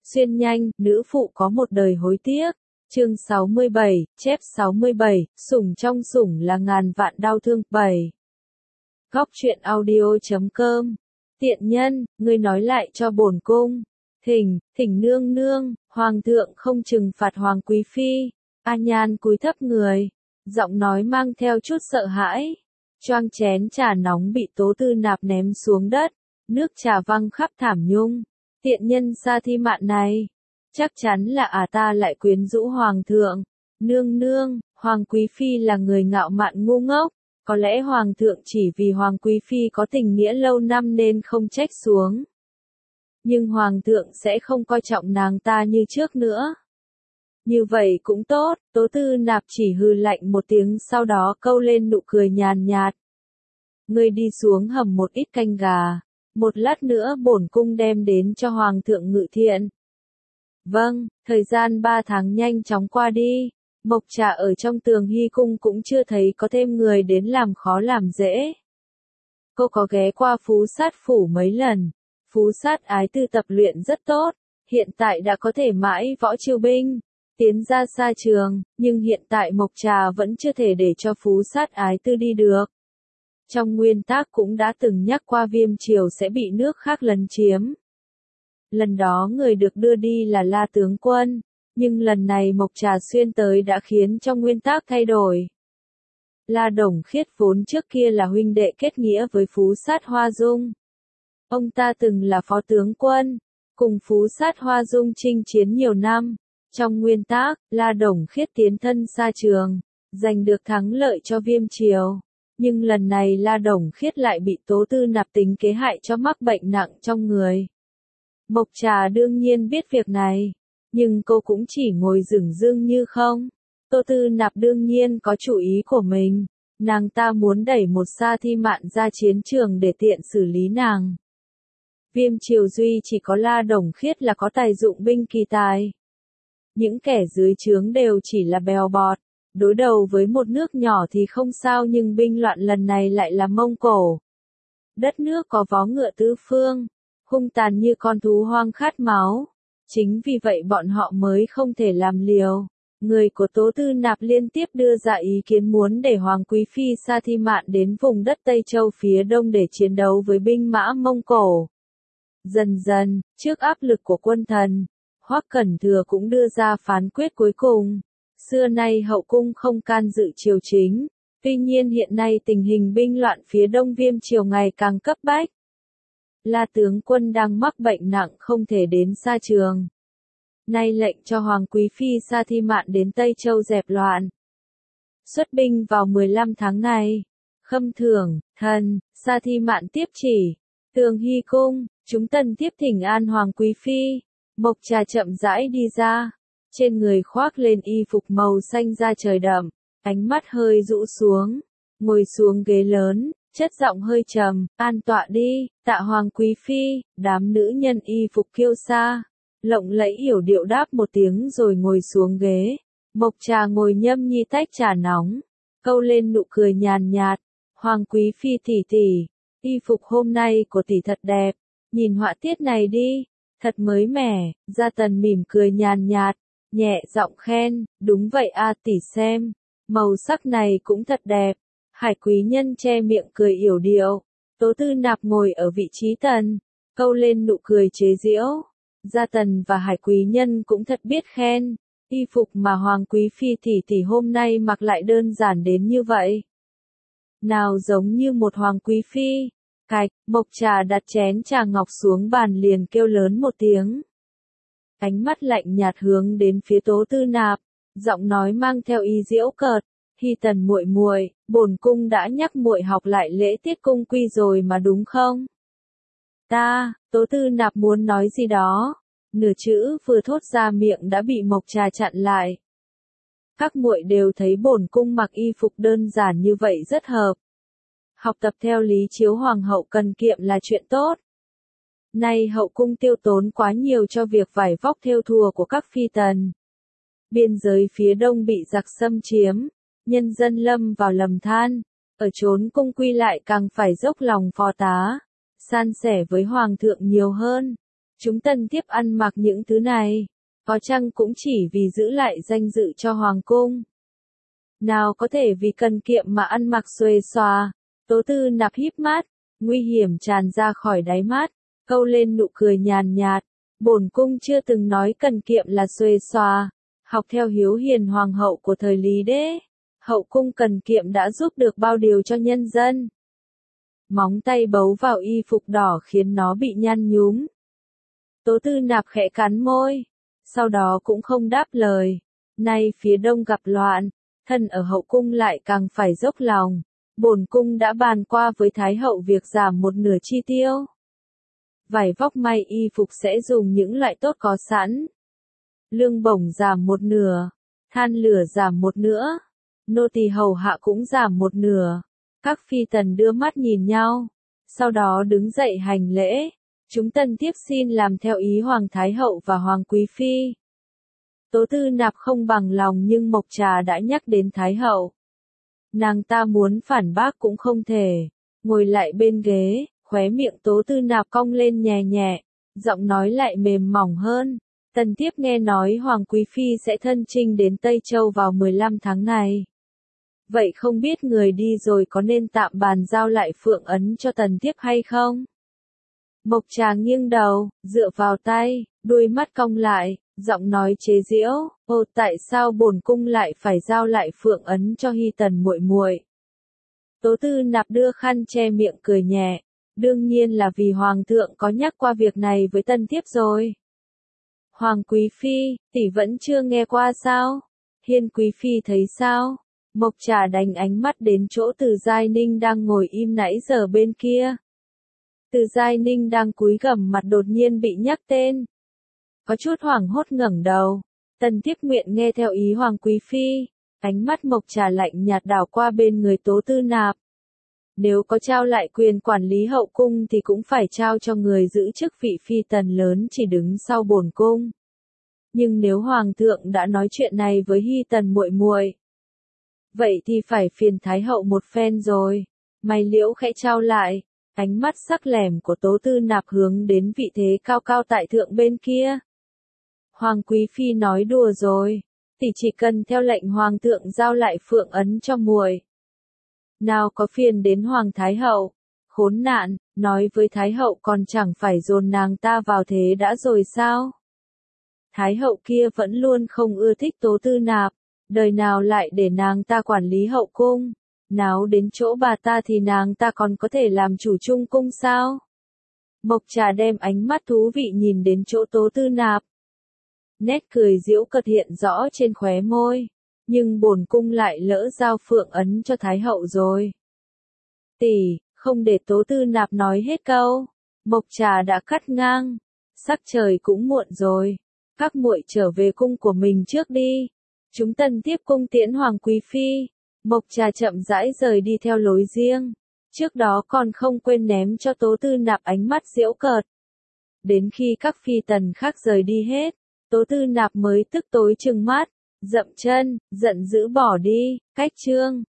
Xuyên nhanh, nữ phụ có một đời hối tiếc. Chương 67, chép 67, sủng trong sủng là ngàn vạn đau thương. 7. Góc truyện audio.com. Tiện nhân, ngươi nói lại cho bổn cung. Thỉnh nương nương, hoàng thượng không trừng phạt hoàng quý phi. A Nhan cúi thấp người, giọng nói mang theo chút sợ hãi. Choang chén trà nóng bị Tố Tư Nạp ném xuống đất, nước trà văng khắp thảm nhung. Tiện nhân Sa Thi Mạn này, chắc chắn là ta lại quyến rũ hoàng thượng. Nương nương, hoàng quý phi là người ngạo mạn ngu ngốc, có lẽ hoàng thượng chỉ vì hoàng quý phi có tình nghĩa lâu năm nên không trách xuống. Nhưng hoàng thượng sẽ không coi trọng nàng ta như trước nữa. Như vậy cũng tốt, Tố Tư Nạp chỉ hừ lạnh một tiếng sau đó câu lên nụ cười nhàn nhạt. Ngươi đi xuống hầm một ít canh gà, một lát nữa bổn cung đem đến cho hoàng thượng ngự thiện. Vâng, thời gian 3 tháng nhanh chóng qua đi, Mộc Trà ở trong Tường Hy cung cũng chưa thấy có thêm người đến làm khó làm dễ. Cô có ghé qua Phú Sát phủ mấy lần, Phú Sát ái tư tập luyện rất tốt, hiện tại đã có thể mãi võ chiêu binh, tiến ra xa trường, nhưng hiện tại Mộc Trà vẫn chưa thể để cho Phú Sát ái tư đi được. Trong nguyên tắc cũng đã từng nhắc qua Viêm Triều sẽ bị nước khác lấn chiếm. Lần đó người được đưa đi là La tướng quân, nhưng lần này Mộc Trà xuyên tới đã khiến cho nguyên tắc thay đổi. La Đồng Khiết vốn trước kia là huynh đệ kết nghĩa với Phú Sát Hoa Dung. Ông ta từng là phó tướng quân, cùng Phú Sát Hoa Dung chinh chiến nhiều năm. Trong nguyên tắc, La Đồng Khiết tiến thân xa trường, giành được thắng lợi cho Viêm Triều. Nhưng lần này La Đồng Khiết lại bị Tố Tư Nạp tính kế hại cho mắc bệnh nặng trong người. Mộc Trà đương nhiên biết việc này, nhưng cô cũng chỉ ngồi dửng dưng như không. Tố Tư Nạp đương nhiên có chủ ý của mình, nàng ta muốn đẩy một Sa Thi Mạn ra chiến trường để tiện xử lý nàng. Viêm Triều duy chỉ có La Đồng Khiết là có tài dụng binh kỳ tài. Những kẻ dưới trướng đều chỉ là bèo bọt, đối đầu với một nước nhỏ thì không sao nhưng binh loạn lần này lại là Mông Cổ. Đất nước có vó ngựa tứ phương, hung tàn như con thú hoang khát máu. Chính vì vậy bọn họ mới không thể làm liều. Người của Tố Tư Nạp liên tiếp đưa ra ý kiến muốn để Hoàng Quý Phi Sa Thi Mạn đến vùng đất Tây Châu phía đông để chiến đấu với binh mã Mông Cổ. Dần dần, trước áp lực của quân thần, Hoắc Cẩn Thừa cũng đưa ra phán quyết cuối cùng. Xưa nay hậu cung không can dự triều chính, tuy nhiên hiện nay tình hình binh loạn phía đông Viêm Triều ngày càng cấp bách. La tướng quân đang mắc bệnh nặng không thể đến xa trường. Nay lệnh cho Hoàng Quý Phi Sa Thi Mạn đến Tây Châu dẹp loạn. Xuất binh vào 15 tháng ngày. Khâm thưởng, thần, Sa Thi Mạn tiếp chỉ. Tường Hy cung, chúng tần tiếp thỉnh an Hoàng Quý Phi. Mộc Trà chậm rãi đi ra. Trên người khoác lên y phục màu xanh da trời đậm, ánh mắt hơi rũ xuống, ngồi xuống ghế lớn, chất giọng hơi trầm, an tọa đi, tạ Hoàng Quý Phi. Đám nữ nhân y phục kiêu sa, lộng lẫy hiểu điệu đáp một tiếng rồi ngồi xuống ghế. Mộc Trà ngồi nhâm nhi tách trà nóng, câu lên nụ cười nhàn nhạt, Hoàng Quý Phi tỷ tỷ, y phục hôm nay của tỷ thật đẹp, nhìn họa tiết này đi, thật mới mẻ. Gia Tần mỉm cười nhàn nhạt, nhẹ giọng khen, đúng vậy tỷ xem, màu sắc này cũng thật đẹp. Hải Quý Nhân che miệng cười yểu điệu. Tố Tư Nạp ngồi ở vị trí tần, câu lên nụ cười chế giễu. Gia Tần và Hải Quý Nhân cũng thật biết khen, y phục mà Hoàng Quý Phi tỷ tỷ hôm nay mặc lại đơn giản đến như vậy. Nào giống như một Hoàng Quý Phi. Cạch, Mộc Trà đặt chén trà ngọc xuống bàn liền kêu lớn một tiếng. Ánh mắt lạnh nhạt hướng đến phía Tố Tư Nạp, giọng nói mang theo ý giễu cợt, Hy Tần muội muội, bổn cung đã nhắc muội học lại lễ tiết cung quy rồi mà đúng không? Tố Tư Nạp muốn nói gì đó, nửa chữ vừa thốt ra miệng đã bị Mộc Trà chặn lại. Các muội đều thấy bổn cung mặc y phục đơn giản như vậy rất hợp. Học tập theo Lý Chiếu Hoàng hậu cần kiệm là chuyện tốt. Nay hậu cung tiêu tốn quá nhiều cho việc vải vóc thêu thùa của các phi tần. Biên giới phía đông bị giặc xâm chiếm, nhân dân lâm vào lầm than, ở chốn cung quy lại càng phải dốc lòng phò tá, san sẻ với hoàng thượng nhiều hơn. Chúng tân tiếp ăn mặc những thứ này, có chăng cũng chỉ vì giữ lại danh dự cho hoàng cung. Nào có thể vì cần kiệm mà ăn mặc xuề xòa. Tố Tư Nạp híp mắt, nguy hiểm tràn ra khỏi đáy mắt, câu lên nụ cười nhàn nhạt. Bổn cung chưa từng nói cần kiệm là xuề xòa, học theo Hiếu Hiền hoàng hậu của thời Lý Đế, hậu cung cần kiệm đã giúp được bao điều cho nhân dân. Móng tay bấu vào y phục đỏ khiến nó bị nhăn nhúm. Tố Tư Nạp khẽ cắn môi, sau đó cũng không đáp lời. Nay phía đông gặp loạn, thân ở hậu cung lại càng phải dốc lòng. Bổn cung đã bàn qua với Thái hậu việc giảm một nửa chi tiêu. Vải vóc may y phục sẽ dùng những loại tốt có sẵn. Lương bổng giảm một nửa, than lửa giảm một nửa, nô tỳ hầu hạ cũng giảm một nửa. Các phi tần đưa mắt nhìn nhau, sau đó đứng dậy hành lễ. Chúng tân tiếp xin làm theo ý Hoàng Thái hậu và Hoàng Quý Phi. Tố Tư Nạp không bằng lòng nhưng Mộc Trà đã nhắc đến Thái hậu. Nàng ta muốn phản bác cũng không thể. Ngồi lại bên ghế, khóe miệng Tố Tư Nạp cong lên nhẹ nhẹ, giọng nói lại mềm mỏng hơn. Tần Tiếp nghe nói Hoàng Quý Phi sẽ thân chinh đến Tây Châu vào 15 tháng này. Vậy không biết người đi rồi có nên tạm bàn giao lại Phượng Ấn cho Tần Tiếp hay không? Mộc Trà nghiêng đầu, dựa vào tay, đuôi mắt cong lại, giọng nói chế giễu, "Ồ, tại sao bổn cung lại phải giao lại Phượng Ấn cho Hy Tần muội muội?" Tố Tư Nạp đưa khăn che miệng cười nhẹ, "Đương nhiên là vì hoàng thượng có nhắc qua việc này với Tần Tiếp rồi." "Hoàng Quý Phi, tỷ vẫn chưa nghe qua sao? Hiên Quý Phi thấy sao?" Mộc Trà đánh ánh mắt đến chỗ Từ Giai Ninh đang ngồi im nãy giờ bên kia. Từ Giai Ninh đang cúi gằm mặt đột nhiên bị nhắc tên. Có chút hoảng hốt ngẩng đầu. Tần Tiếp nguyện nghe theo ý Hoàng Quý Phi. Ánh mắt Mộc Trà lạnh nhạt đảo qua bên người Tố Tư Nạp. Nếu có trao lại quyền quản lý hậu cung thì cũng phải trao cho người giữ chức vị phi tần lớn chỉ đứng sau bổn cung. Nhưng nếu Hoàng thượng đã nói chuyện này với Hy Tần muội muội, vậy thì phải phiền Thái hậu một phen rồi. Mày liễu khẽ trao lại. Ánh mắt sắc lẻm của Tố Tư Nạp hướng đến vị thế cao cao tại thượng bên kia. Hoàng Quý Phi nói đùa rồi, tỷ chỉ cần theo lệnh Hoàng thượng giao lại Phượng Ấn cho muội. Nào có phiền đến Hoàng Thái hậu, khốn nạn, nói với Thái hậu còn chẳng phải dồn nàng ta vào thế đã rồi sao? Thái hậu kia vẫn luôn không ưa thích Tố Tư Nạp, đời nào lại để nàng ta quản lý hậu cung. Nào đến chỗ bà ta thì nàng ta còn có thể làm chủ trung cung sao? Mộc Trà đem ánh mắt thú vị nhìn đến chỗ Tố Tư Nạp. Nét cười giễu cợt hiện rõ trên khóe môi. Nhưng bổn cung lại lỡ giao Phượng Ấn cho Thái hậu rồi. Tỷ, không để Tố Tư Nạp nói hết câu. Mộc Trà đã cắt ngang. Sắc trời cũng muộn rồi. Các muội trở về cung của mình trước đi. Chúng tân tiếp cung tiễn Hoàng Quý Phi. Mộc Trà chậm rãi rời đi theo lối riêng. Trước đó còn không quên ném cho Tố Tư Nạp ánh mắt giễu cợt. Đến khi các phi tần khác rời đi hết, Tố Tư Nạp mới tức tối trừng mắt, dậm chân, giận dữ bỏ đi. Cách chương